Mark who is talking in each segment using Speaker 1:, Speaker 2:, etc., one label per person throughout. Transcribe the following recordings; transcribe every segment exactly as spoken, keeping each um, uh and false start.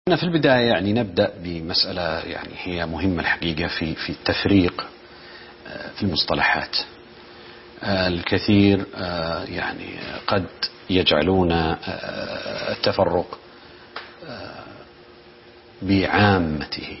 Speaker 1: في البداية يعني نبدأ بمسألة يعني هي مهمة الحقيقة في في التفريق في المصطلحات. الكثير يعني قد يجعلون التفرق بعامته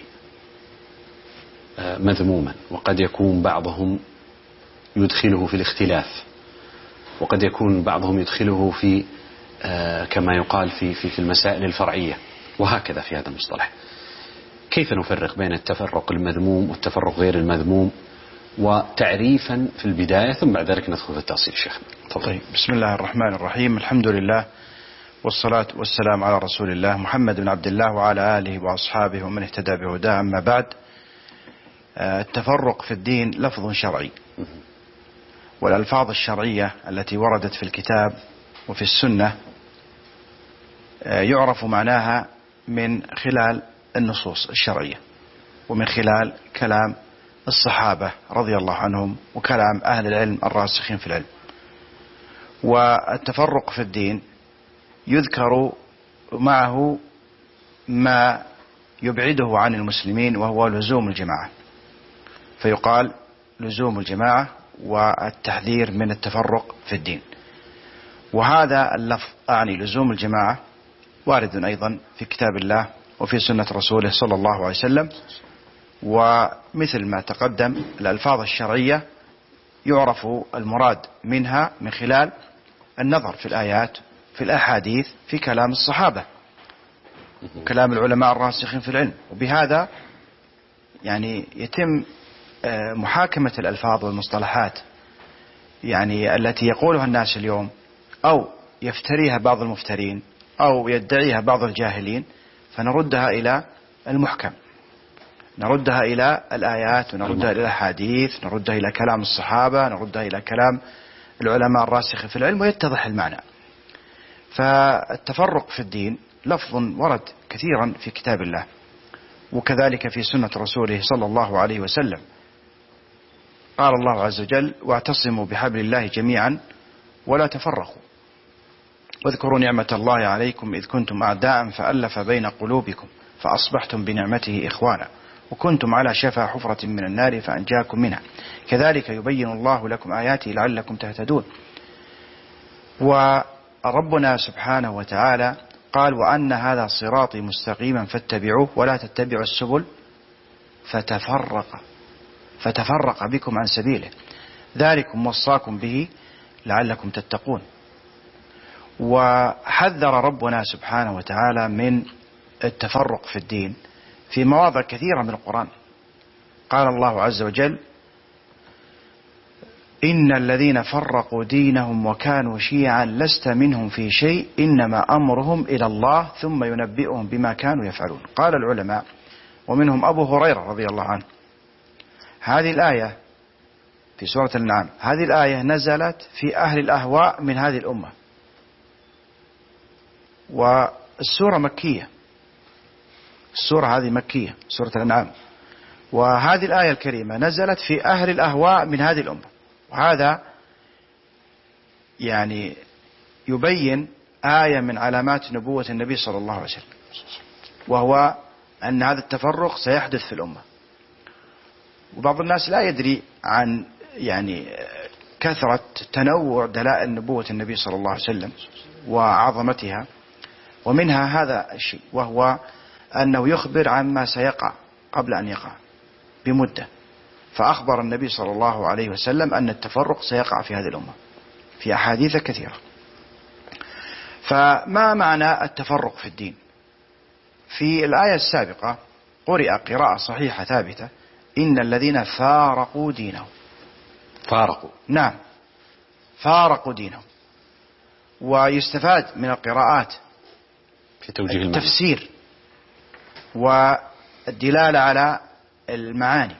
Speaker 1: مذموما، وقد يكون بعضهم يدخله في الاختلاف، وقد يكون بعضهم يدخله في كما يقال في في في المسائل الفرعية، وهكذا في هذا المصطلح. كيف نفرق بين التفرق المذموم والتفرق غير المذموم، وتعريفا في البداية ثم بعد ذلك ندخل في التأصيل شيخنا.
Speaker 2: طيب، بسم الله الرحمن الرحيم. الحمد لله والصلاة والسلام على رسول الله محمد بن عبد الله وعلى آله وأصحابه ومن اهتدى بهداه. أما بعد، التفرق في الدين لفظ شرعي، والألفاظ الشرعية التي وردت في الكتاب وفي السنة يعرف معناها من خلال النصوص الشرعية، ومن خلال كلام الصحابة رضي الله عنهم، وكلام أهل العلم الراسخين في العلم. والتفرق في الدين يذكر معه ما يبعده عن المسلمين، وهو لزوم الجماعة، فيقال لزوم الجماعة والتحذير من التفرق في الدين. وهذا اللفظ أعني لزوم الجماعة وارد أيضا في كتاب الله وفي سنة رسوله صلى الله عليه وسلم. ومثل ما تقدم، الألفاظ الشرعية يعرف المراد منها من خلال النظر في الآيات، في الأحاديث، في كلام الصحابة وكلام العلماء الراسخين في العلم. وبهذا يعني يتم محاكمة الألفاظ والمصطلحات يعني التي يقولها الناس اليوم، أو يفتريها بعض المفترين، أو يدعيها بعض الجاهلين، فنردها إلى المحكم، نردها إلى الآيات، ونردها إلى الأحاديث، نردها إلى كلام الصحابة، نردها إلى كلام العلماء الراسخ في العلم، ويتضح المعنى. فالتفرق في الدين لفظ ورد كثيرا في كتاب الله، وكذلك في سنة رسوله صلى الله عليه وسلم. قال الله عز وجل: واعتصموا بحبل الله جميعا ولا تفرقوا، واذكروا نعمة الله عليكم إذ كنتم أعداء فألف بين قلوبكم فأصبحتم بنعمته إخوانا وكنتم على شفا حفرة من النار فأنجاكم منها كذلك يبين الله لكم آياته لعلكم تهتدون. وربنا سبحانه وتعالى قال: وأن هذا صراطي مستقيما فاتبعوه ولا تتبعوا السبل فتفرق فتفرق بكم عن سبيله ذلكم وصاكم به لعلكم تتقون. وحذر ربنا سبحانه وتعالى من التفرق في الدين في مواضع كثيرة من القرآن. قال الله عز وجل: إن الذين فرقوا دينهم وكانوا شيعا لست منهم في شيء إنما أمرهم إلى الله ثم ينبئهم بما كانوا يفعلون. قال العلماء ومنهم أبو هريرة رضي الله عنه: هذه الآية في سورة الأنعام، هذه الآية نزلت في أهل الأهواء من هذه الأمة، والسورة مكية، السورة هذه مكية، سورة الأنعام، وهذه الآية الكريمة نزلت في أهل الأهواء من هذه الأمة. وهذا يعني يبين آية من علامات نبوة النبي صلى الله عليه وسلم، وهو أن هذا التفرق سيحدث في الأمة. وبعض الناس لا يدري عن يعني كثرة تنوع دلائل نبوة النبي صلى الله عليه وسلم وعظمتها، ومنها هذا الشيء، وهو أنه يخبر عما سيقع قبل أن يقع بمدة. فأخبر النبي صلى الله عليه وسلم أن التفرق سيقع في هذه الأمة في أحاديث كثيرة. فما معنى التفرق في الدين؟ في الآية السابقة قرئ قراءة صحيحة ثابتة: إن الذين فارقوا دينهم.
Speaker 1: فارقوا،
Speaker 2: نعم، فارقوا دينهم. ويستفاد من القراءات
Speaker 1: في توجيه
Speaker 2: التفسير والدلالة على المعاني.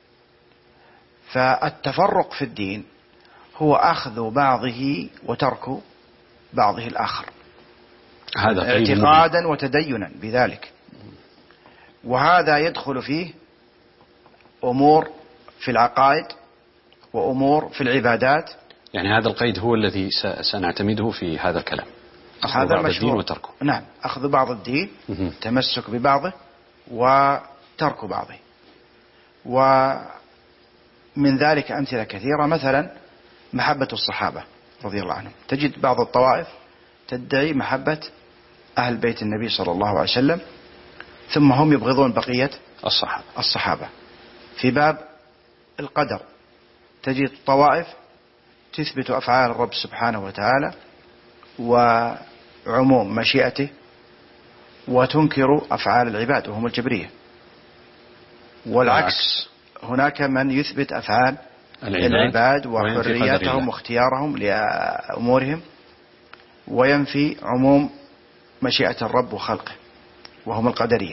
Speaker 2: فالتفرق في الدين هو أخذ بعضه وترك بعضه الآخر،
Speaker 1: هذا
Speaker 2: اعتقادا وتدينا بذلك. وهذا يدخل فيه أمور في العقائد وأمور في العبادات.
Speaker 1: يعني هذا القيد هو الذي سنعتمده في هذا الكلام. أخذ بعض الدين وتركه.
Speaker 2: نعم، أخذ بعض الدين، تمسك ببعضه وترك بعضه. ومن ذلك أمثلة كثيرة، مثلا محبة الصحابة رضي الله عنهم. تجد بعض الطوائف تدعي محبة أهل بيت النبي صلى الله عليه وسلم، ثم هم يبغضون بقية
Speaker 1: الصحابة.
Speaker 2: الصحابة. في باب القدر تجد طوائف تثبت أفعال الرب سبحانه وتعالى وعموم مشيئته، وتنكر أفعال العباد وهم الجبرية. والعكس، هناك من يثبت أفعال العباد وحرياتهم واختيارهم لأمورهم، وينفي عموم مشيئة الرب وخلقه وهم القدرية.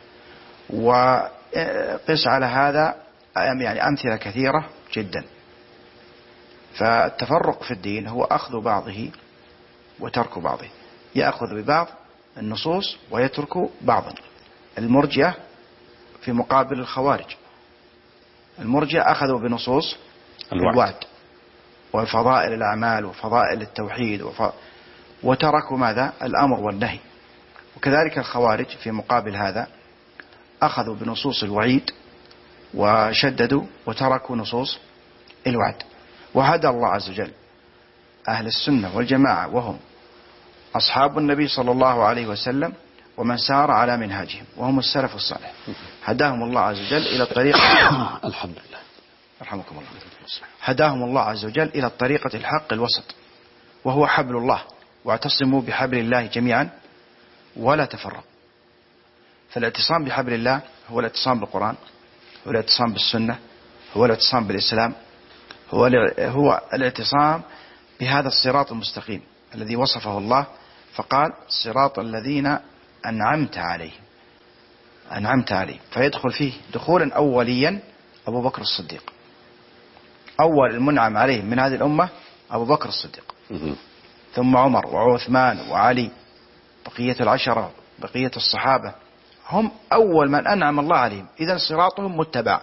Speaker 2: وقس على هذا يعني أمثلة كثيرة جدا. فالتفرق في الدين هو أخذ بعضه وترك بعضه، يأخذ ببعض النصوص ويترك بعضا. المرجئة في مقابل الخوارج، المرجئة أخذوا بنصوص الوعد, الوعد وفضائل الأعمال وفضائل التوحيد وف... وتركوا ماذا؟ الأمر والنهي. وكذلك الخوارج في مقابل هذا أخذوا بنصوص الوعيد وشددوا وتركوا نصوص الوعد. وهدى الله عز وجل أهل السنة والجماعة وهم أصحاب النبي صلى الله عليه وسلم ومن سار على منهاجهم وهم السلف الصالح، هداهم الله عز وجل إلى الطريقة
Speaker 1: الحمد لله
Speaker 2: رحمكم الله هداهم الله عز وجل إلى الطريقة الحق الوسط، وهو حبل الله، واعتصموا بحبل الله جميعا ولا تفرقوا. فالاعتصام بحبل الله هو الاعتصام بالقرآن، هو الاعتصام بالسنة، هو الاعتصام بالإسلام، هو هو الاعتصام بهذا الصراط المستقيم الذي وصفه الله فقال صراط الذين أنعمت عليهم أنعمت عليهم فيدخل فيه دخولا أوليا أبو بكر الصديق. أول المنعم عليهم من هذه الأمة أبو بكر الصديق، ثم عمر وعثمان وعلي، بقية العشرة بقية الصحابة هم أول من أنعم الله عليهم. إذن صراطهم متبع.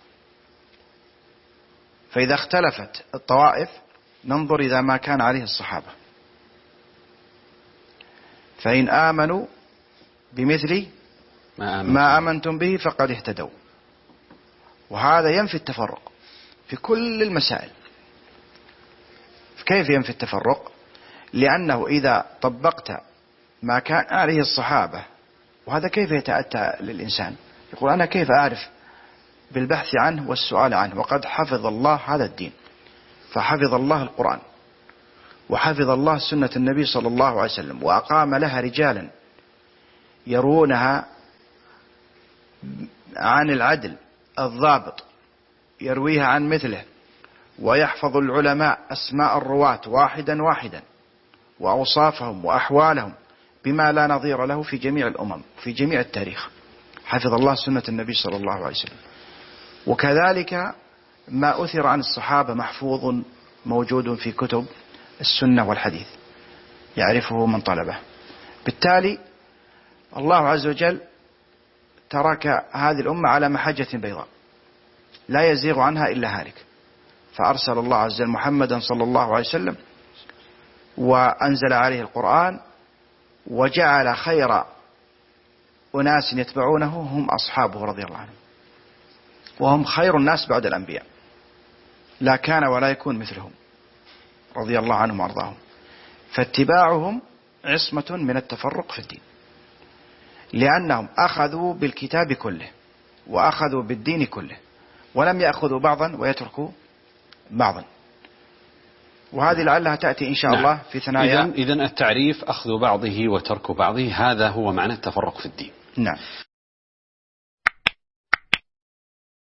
Speaker 2: فإذا اختلفت الطوائف ننظر إذا ما كان عليه الصحابة، فإن آمنوا بمثل ما آمنتم به فقد اهتدوا. وهذا ينفي التفرق في كل المسائل. كيف ينفي التفرق؟ لأنه إذا طبقت ما كان عليه الصحابة، وهذا كيف يتأتى للإنسان؟ يقول أنا كيف أعرف؟ بالبحث عنه والسؤال عنه. وقد حفظ الله هذا الدين، فحفظ الله القرآن، وحفظ الله سنة النبي صلى الله عليه وسلم، وأقام لها رجالا يرونها عن العدل الضابط، يرويها عن مثله، ويحفظ العلماء أسماء الرواة واحدا واحدا وأوصافهم وأحوالهم بما لا نظير له في جميع الأمم في جميع التاريخ. حفظ الله سنة النبي صلى الله عليه وسلم. وكذلك ما أثر عن الصحابة محفوظ موجود في كتب السنة والحديث يعرفه من طلبه. بالتالي الله عز وجل ترك هذه الأمة على محجة بيضاء لا يزيغ عنها إلا هالك، فأرسل الله عز وجل محمدا صلى الله عليه وسلم وأنزل عليه القرآن، وجعل خير أناس يتبعونه هم أصحابه رضي الله عنهم، وهم خير الناس بعد الأنبياء، لا كان ولا يكون مثلهم رضي الله عنهم وأرضاهم. فاتباعهم عصمة من التفرق في الدين، لأنهم أخذوا بالكتاب كله وأخذوا بالدين كله، ولم يأخذوا بعضا ويتركوا بعضا. وهذه لعلها تأتي إن شاء نعم. الله في ثنايا.
Speaker 1: إذن التعريف أخذ بعضه وترك بعضه، هذا هو معنى التفرق في الدين.
Speaker 2: نعم.